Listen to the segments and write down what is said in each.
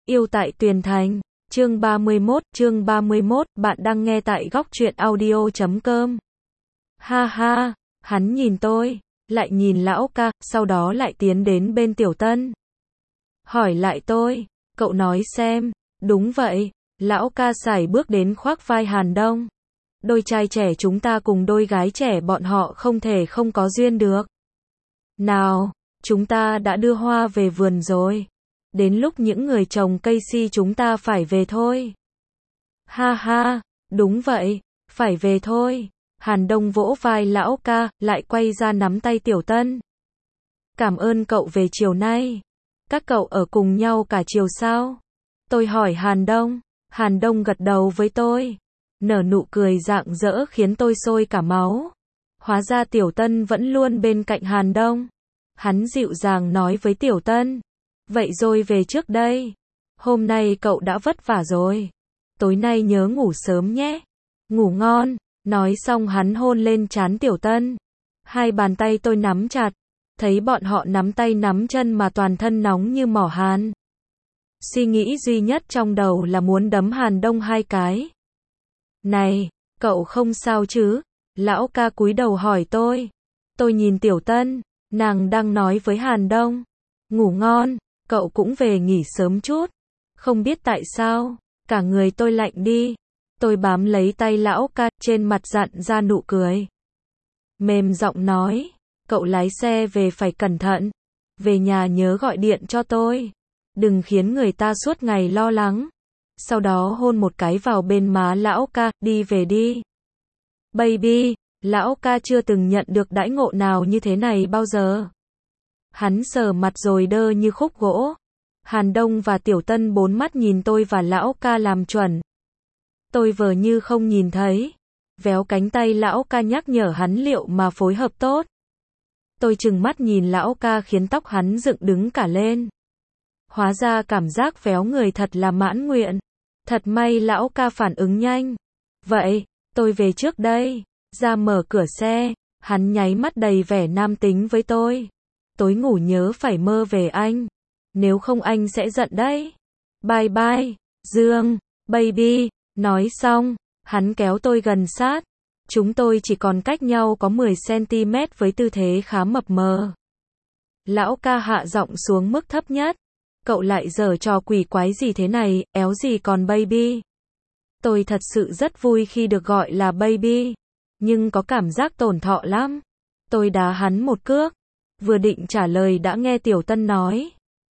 Yêu tại Tuyền Thành, chương 31, bạn đang nghe tại góc truyện audio.com. Ha ha, hắn nhìn tôi, lại nhìn lão ca, sau đó lại tiến đến bên Tiểu Tân. Hỏi lại tôi, cậu nói xem, đúng vậy, lão ca sải bước đến khoác vai Hàn Đông. Đôi trai trẻ chúng ta cùng đôi gái trẻ bọn họ không thể không có duyên được. Nào, chúng ta đã đưa hoa về vườn rồi. Đến lúc những người trồng cây si chúng ta phải về thôi. Ha ha, đúng vậy, phải về thôi. Hàn Đông vỗ vai lão ca, lại quay ra nắm tay Tiểu Tân. Cảm ơn cậu về chiều nay. Các cậu ở cùng nhau cả chiều sao? Tôi hỏi Hàn Đông. Hàn Đông gật đầu với tôi. Nở nụ cười rạng rỡ khiến tôi sôi cả máu. Hóa ra Tiểu Tân vẫn luôn bên cạnh Hàn Đông. Hắn dịu dàng nói với Tiểu Tân. Vậy rồi về trước đây. Hôm nay cậu đã vất vả rồi. Tối nay nhớ ngủ sớm nhé. Ngủ ngon. Nói xong hắn hôn lên trán Tiểu Tân. Hai bàn tay tôi nắm chặt. Thấy bọn họ nắm tay nắm chân mà toàn thân nóng như mỏ hàn. Suy nghĩ duy nhất trong đầu là muốn đấm Hàn Đông hai cái. Này, cậu không sao chứ? Lão ca cúi đầu hỏi tôi. Tôi nhìn Tiểu Tân, nàng đang nói với Hàn Đông. Ngủ ngon, cậu cũng về nghỉ sớm chút. Không biết tại sao, cả người tôi lạnh đi. Tôi bám lấy tay lão ca, trên mặt dặn ra nụ cười. Mềm giọng nói, cậu lái xe về phải cẩn thận. Về nhà nhớ gọi điện cho tôi. Đừng khiến người ta suốt ngày lo lắng. Sau đó hôn một cái vào bên má lão ca, đi về đi. Baby, lão ca chưa từng nhận được đãi ngộ nào như thế này bao giờ. Hắn sờ mặt rồi đơ như khúc gỗ. Hàn Đông và Tiểu Tân bốn mắt nhìn tôi và lão ca làm chuẩn. Tôi vờ như không nhìn thấy. Véo cánh tay lão ca nhắc nhở hắn liệu mà phối hợp tốt. Tôi trừng mắt nhìn lão ca khiến tóc hắn dựng đứng cả lên. Hóa ra cảm giác véo người thật là mãn nguyện. Thật may lão ca phản ứng nhanh. Vậy, tôi về trước đây. Ra mở cửa xe, hắn nháy mắt đầy vẻ nam tính với tôi. Tối ngủ nhớ phải mơ về anh. Nếu không anh sẽ giận đấy. Bye bye, Dương, baby. Nói xong, hắn kéo tôi gần sát. Chúng tôi chỉ còn cách nhau có 10 cm với tư thế khá mập mờ. Lão ca hạ giọng xuống mức thấp nhất. Cậu lại giở trò quỷ quái gì thế này, éo gì còn baby. Tôi thật sự rất vui khi được gọi là baby. Nhưng có cảm giác tổn thọ lắm. Tôi đá hắn một cước. Vừa định trả lời đã nghe Tiểu Tân nói.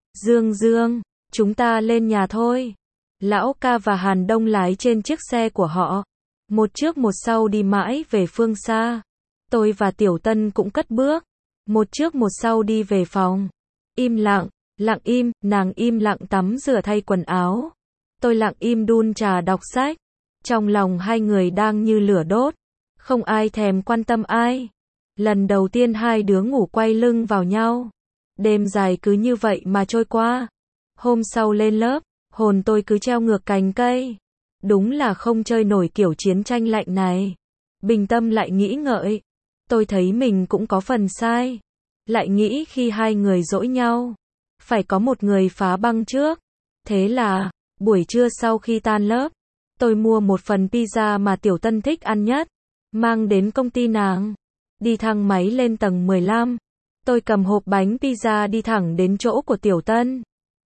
Dương, chúng ta lên nhà thôi. Lão ca và Hàn Đông lái trên chiếc xe của họ. Một trước một sau đi mãi về phương xa. Tôi và Tiểu Tân cũng cất bước. Một trước một sau đi về phòng. Im lặng, lặng im, nàng im lặng tắm rửa thay quần áo. Tôi lặng im đun trà đọc sách. Trong lòng hai người đang như lửa đốt. Không ai thèm quan tâm ai. Lần đầu tiên hai đứa ngủ quay lưng vào nhau. Đêm dài cứ như vậy mà trôi qua. Hôm sau lên lớp, hồn tôi cứ treo ngược cành cây. Đúng là không chơi nổi kiểu chiến tranh lạnh này. Bình tâm lại nghĩ ngợi. Tôi thấy mình cũng có phần sai. Lại nghĩ khi hai người dỗi nhau, phải có một người phá băng trước. Thế là, buổi trưa sau khi tan lớp, tôi mua một phần pizza mà Tiểu Tân thích ăn nhất. Mang đến công ty nàng. Đi thang máy lên tầng 15. Tôi cầm hộp bánh pizza đi thẳng đến chỗ của Tiểu Tân.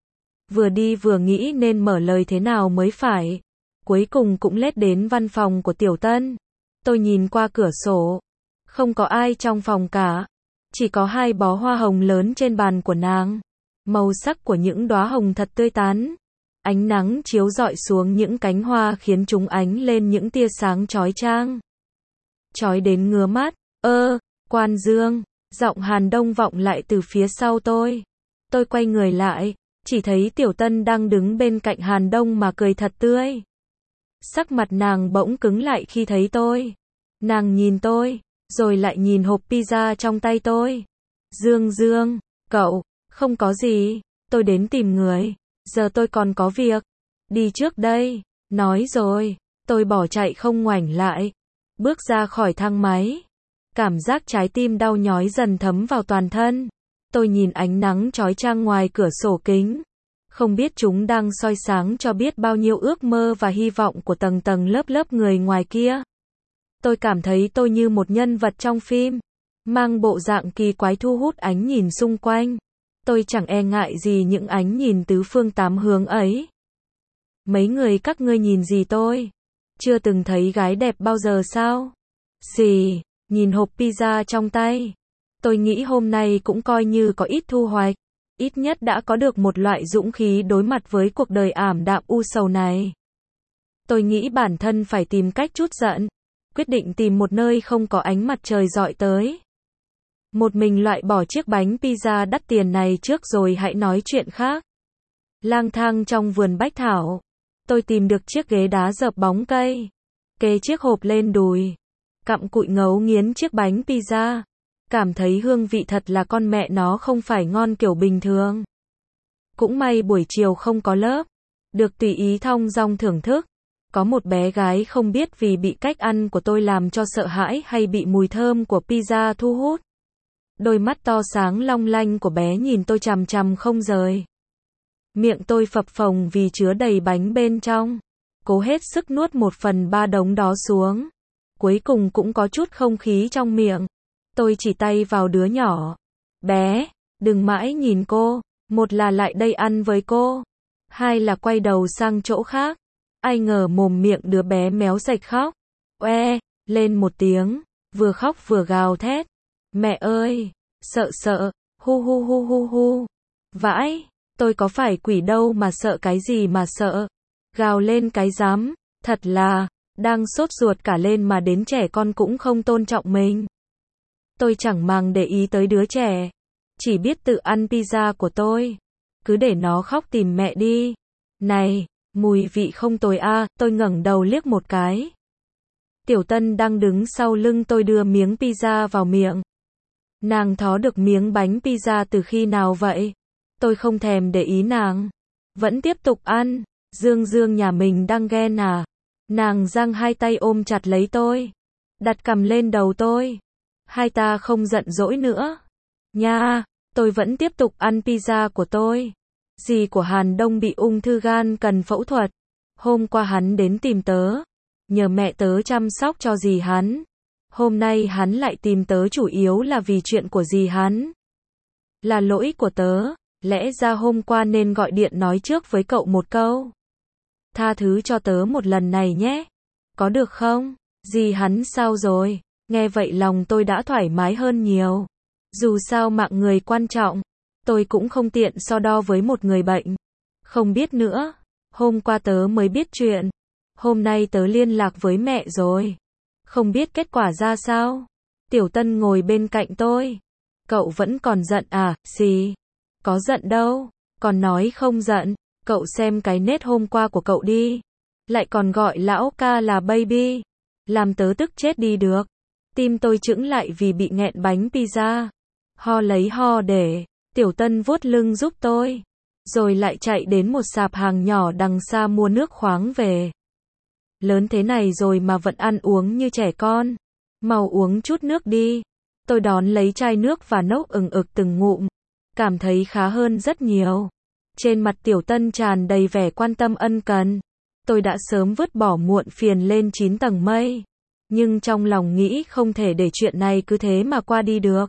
Vừa đi vừa nghĩ nên mở lời thế nào mới phải. Cuối cùng cũng lết đến văn phòng của Tiểu Tân. Tôi nhìn qua cửa sổ. Không có ai trong phòng cả. Chỉ có hai bó hoa hồng lớn trên bàn của nàng. Màu sắc của những đóa hồng thật tươi tắn. Ánh nắng chiếu rọi xuống những cánh hoa khiến chúng ánh lên những tia sáng chói chang. Chói đến ngứa mắt. Quan Dương. Giọng Hàn Đông vọng lại từ phía sau tôi. Tôi quay người lại. Chỉ thấy Tiểu Tân đang đứng bên cạnh Hàn Đông mà cười thật tươi. Sắc mặt nàng bỗng cứng lại khi thấy tôi. Nàng nhìn tôi, rồi lại nhìn hộp pizza trong tay tôi. Dương, cậu, không có gì, tôi đến tìm người. Giờ tôi còn có việc. Đi trước đây. Nói rồi, tôi bỏ chạy không ngoảnh lại. Bước ra khỏi thang máy. Cảm giác trái tim đau nhói dần thấm vào toàn thân. Tôi nhìn ánh nắng chói chang ngoài cửa sổ kính. Không biết chúng đang soi sáng cho biết bao nhiêu ước mơ và hy vọng của tầng tầng lớp lớp người ngoài kia. Tôi cảm thấy tôi như một nhân vật trong phim, mang bộ dạng kỳ quái thu hút ánh nhìn xung quanh. Tôi chẳng e ngại gì những ánh nhìn tứ phương tám hướng ấy. Mấy người các ngươi nhìn gì tôi? Chưa từng thấy gái đẹp bao giờ sao? Xì, nhìn hộp pizza trong tay. Tôi nghĩ hôm nay cũng coi như có ít thu hoạch. Ít nhất đã có được một loại dũng khí đối mặt với cuộc đời ảm đạm u sầu này. Tôi nghĩ bản thân phải tìm cách trút giận. Quyết định tìm một nơi không có ánh mặt trời rọi tới. Một mình loại bỏ chiếc bánh pizza đắt tiền này trước rồi hãy nói chuyện khác. Lang thang trong vườn bách thảo. Tôi tìm được chiếc ghế đá dợp bóng cây. Kê chiếc hộp lên đùi. Cặm cụi ngấu nghiến chiếc bánh pizza. Cảm thấy hương vị thật là con mẹ nó không phải ngon kiểu bình thường. Cũng may buổi chiều không có lớp. Được tùy ý thong dong thưởng thức. Có một bé gái không biết vì bị cách ăn của tôi làm cho sợ hãi hay bị mùi thơm của pizza thu hút. Đôi mắt to sáng long lanh của bé nhìn tôi chằm chằm không rời. Miệng tôi phập phồng vì chứa đầy bánh bên trong. Cố hết sức nuốt 1/3 đống đó xuống. Cuối cùng cũng có chút không khí trong miệng. Tôi chỉ tay vào đứa nhỏ. Bé, đừng mãi nhìn cô. Một là lại đây ăn với cô. Hai là quay đầu sang chỗ khác. Ai ngờ mồm miệng đứa bé méo sạch khóc. Oe, lên một tiếng. Vừa khóc vừa gào thét. Mẹ ơi, sợ, hu hu hu hu hu. Vãi, tôi có phải quỷ đâu mà sợ cái gì mà sợ. Gào lên cái dám, thật là, đang sốt ruột cả lên mà đến trẻ con cũng không tôn trọng mình. Tôi chẳng màng để ý tới đứa trẻ. Chỉ biết tự ăn pizza của tôi. Cứ để nó khóc tìm mẹ đi. Này, mùi vị không tồi à, tôi ngẩng đầu liếc một cái. Tiểu Tân đang đứng sau lưng tôi đưa miếng pizza vào miệng. Nàng thó được miếng bánh pizza từ khi nào vậy? Tôi không thèm để ý nàng. Vẫn tiếp tục ăn. Dương nhà mình đang ghen à? Nàng giang hai tay ôm chặt lấy tôi. Đặt cằm lên đầu tôi. Hai ta không giận dỗi nữa. Nha, tôi vẫn tiếp tục ăn pizza của tôi. Dì của Hàn Đông bị ung thư gan cần phẫu thuật. Hôm qua hắn đến tìm tớ. Nhờ mẹ tớ chăm sóc cho dì hắn. Hôm nay hắn lại tìm tớ chủ yếu là vì chuyện của dì hắn. Là lỗi của tớ. Lẽ ra hôm qua nên gọi điện nói trước với cậu một câu. Tha thứ cho tớ một lần này nhé. Có được không? Dì hắn sao rồi? Nghe vậy lòng tôi đã thoải mái hơn nhiều. Dù sao mạng người quan trọng. Tôi cũng không tiện so đo với một người bệnh. Không biết nữa. Hôm qua tớ mới biết chuyện. Hôm nay tớ liên lạc với mẹ rồi. Không biết kết quả ra sao. Tiểu Tân ngồi bên cạnh tôi. Cậu vẫn còn giận à? Xì. Có giận đâu. Còn nói không giận. Cậu xem cái nết hôm qua của cậu đi. Lại còn gọi lão ca là baby. Làm tớ tức chết đi được. Tim tôi chững lại vì bị nghẹn bánh pizza. Ho lấy ho để. Tiểu Tân vuốt lưng giúp tôi. Rồi lại chạy đến một sạp hàng nhỏ đằng xa mua nước khoáng về. Lớn thế này rồi mà vẫn ăn uống như trẻ con. Mau uống chút nước đi. Tôi đón lấy chai nước và nốc ực từng ngụm. Cảm thấy khá hơn rất nhiều. Trên mặt Tiểu Tân tràn đầy vẻ quan tâm ân cần. Tôi đã sớm vứt bỏ muộn phiền lên 9 tầng mây. Nhưng trong lòng nghĩ không thể để chuyện này cứ thế mà qua đi được.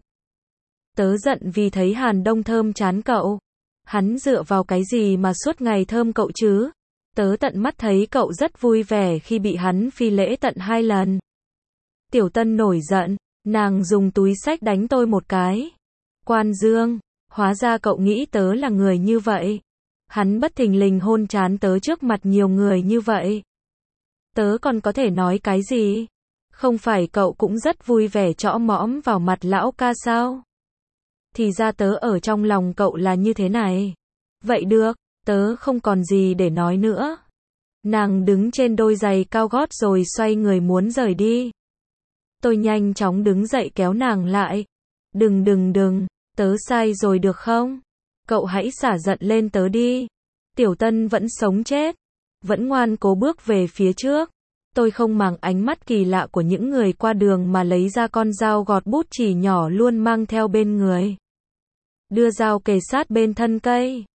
Tớ giận vì thấy Hàn Đông thơm chán cậu. Hắn dựa vào cái gì mà suốt ngày thơm cậu chứ? Tớ tận mắt thấy cậu rất vui vẻ khi bị hắn phi lễ tận 2 lần. Tiểu Tân nổi giận. Nàng dùng túi xách đánh tôi một cái. Quan Dương, hóa ra cậu nghĩ tớ là người như vậy. Hắn bất thình lình hôn trán tớ trước mặt nhiều người như vậy. Tớ còn có thể nói cái gì? Không phải cậu cũng rất vui vẻ trõ mõm vào mặt lão ca sao? Thì ra tớ ở trong lòng cậu là như thế này. Vậy được, tớ không còn gì để nói nữa. Nàng đứng trên đôi giày cao gót rồi xoay người muốn rời đi. Tôi nhanh chóng đứng dậy kéo nàng lại. Đừng, tớ sai rồi được không? Cậu hãy xả giận lên tớ đi. Tiểu Tân vẫn sống chết. Vẫn ngoan cố bước về phía trước. Tôi không màng ánh mắt kỳ lạ của những người qua đường mà lấy ra con dao gọt bút chì nhỏ luôn mang theo bên người. Đưa dao kề sát bên thân cây.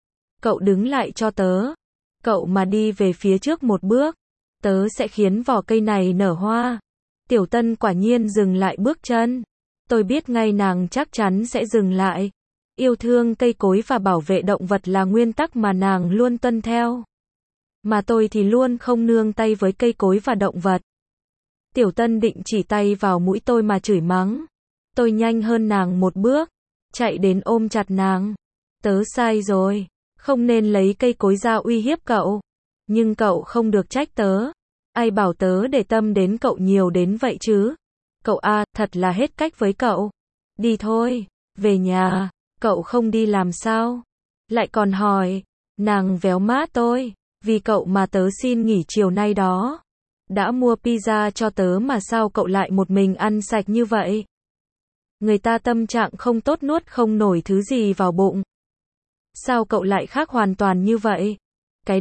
cậu đứng lại cho tớ. Cậu mà đi về phía trước một bước, tớ sẽ khiến vỏ cây này nở hoa. Tiểu Tân quả nhiên dừng lại bước chân. Tôi biết ngay nàng chắc chắn sẽ dừng lại. Yêu thương cây cối và bảo vệ động vật là nguyên tắc mà nàng luôn tuân theo. Mà tôi thì luôn không nương tay với cây cối và động vật. Tiểu Tân định chỉ tay vào mũi tôi mà chửi mắng. Tôi nhanh hơn nàng một bước, chạy đến ôm chặt nàng. Tớ sai rồi, không nên lấy cây cối ra uy hiếp cậu. Nhưng cậu không được trách tớ. Ai bảo tớ để tâm đến cậu nhiều đến vậy chứ? Cậu à, thật là hết cách với cậu. Đi thôi, về nhà. Cậu không đi làm sao? Lại còn hỏi. Nàng véo má tôi. Vì cậu mà tớ xin nghỉ chiều nay đó. Đã mua pizza cho tớ mà sao cậu lại một mình ăn sạch như vậy? Người ta tâm trạng không tốt nuốt không nổi thứ gì vào bụng. Sao cậu lại khác hoàn toàn như vậy? Cái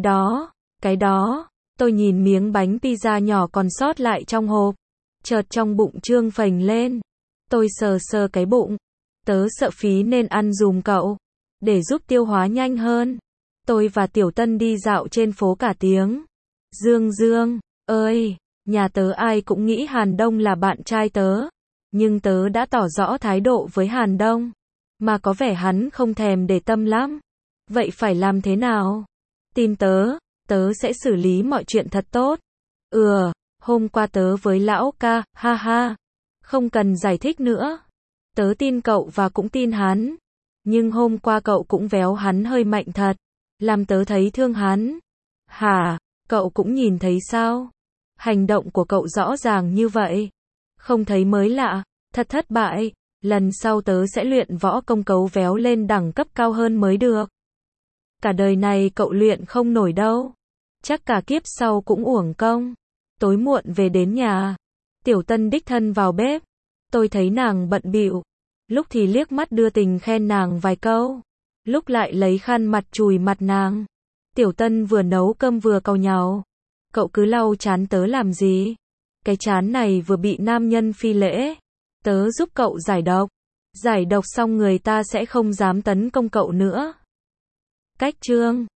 đó, tôi nhìn miếng bánh pizza nhỏ còn sót lại trong hộp. Chợt trong bụng trương phình lên. Tôi sờ sờ cái bụng. Tớ sợ phí nên ăn dùm cậu. Để giúp tiêu hóa nhanh hơn. Tôi và Tiểu Tân đi dạo trên phố cả tiếng. Dương ơi, nhà tớ ai cũng nghĩ Hàn Đông là bạn trai tớ. Nhưng tớ đã tỏ rõ thái độ với Hàn Đông. Mà có vẻ hắn không thèm để tâm lắm. Vậy phải làm thế nào? Tin tớ sẽ xử lý mọi chuyện thật tốt. Hôm qua tớ với lão ca, ha ha. Không cần giải thích nữa. Tớ tin cậu và cũng tin hắn. Nhưng hôm qua cậu cũng véo hắn hơi mạnh thật. Làm tớ thấy thương hắn. Hả, cậu cũng nhìn thấy sao? Hành động của cậu rõ ràng như vậy. Không thấy mới lạ, thật thất bại. Lần sau tớ sẽ luyện võ công cấu véo lên đẳng cấp cao hơn mới được. Cả đời này cậu luyện không nổi đâu. Chắc cả kiếp sau cũng uổng công. Tối muộn về đến nhà. Tiểu Tân đích thân vào bếp. Tôi thấy nàng bận bịu. Lúc thì liếc mắt đưa tình khen nàng vài câu. Lúc lại lấy khăn mặt chùi mặt nàng. Tiểu Tân vừa nấu cơm vừa cau nhàu. Cậu cứ lau chán tớ làm gì? Cái chán này vừa bị nam nhân phi lễ. Tớ giúp cậu giải độc. Giải độc xong người ta sẽ không dám tấn công cậu nữa. Cách chương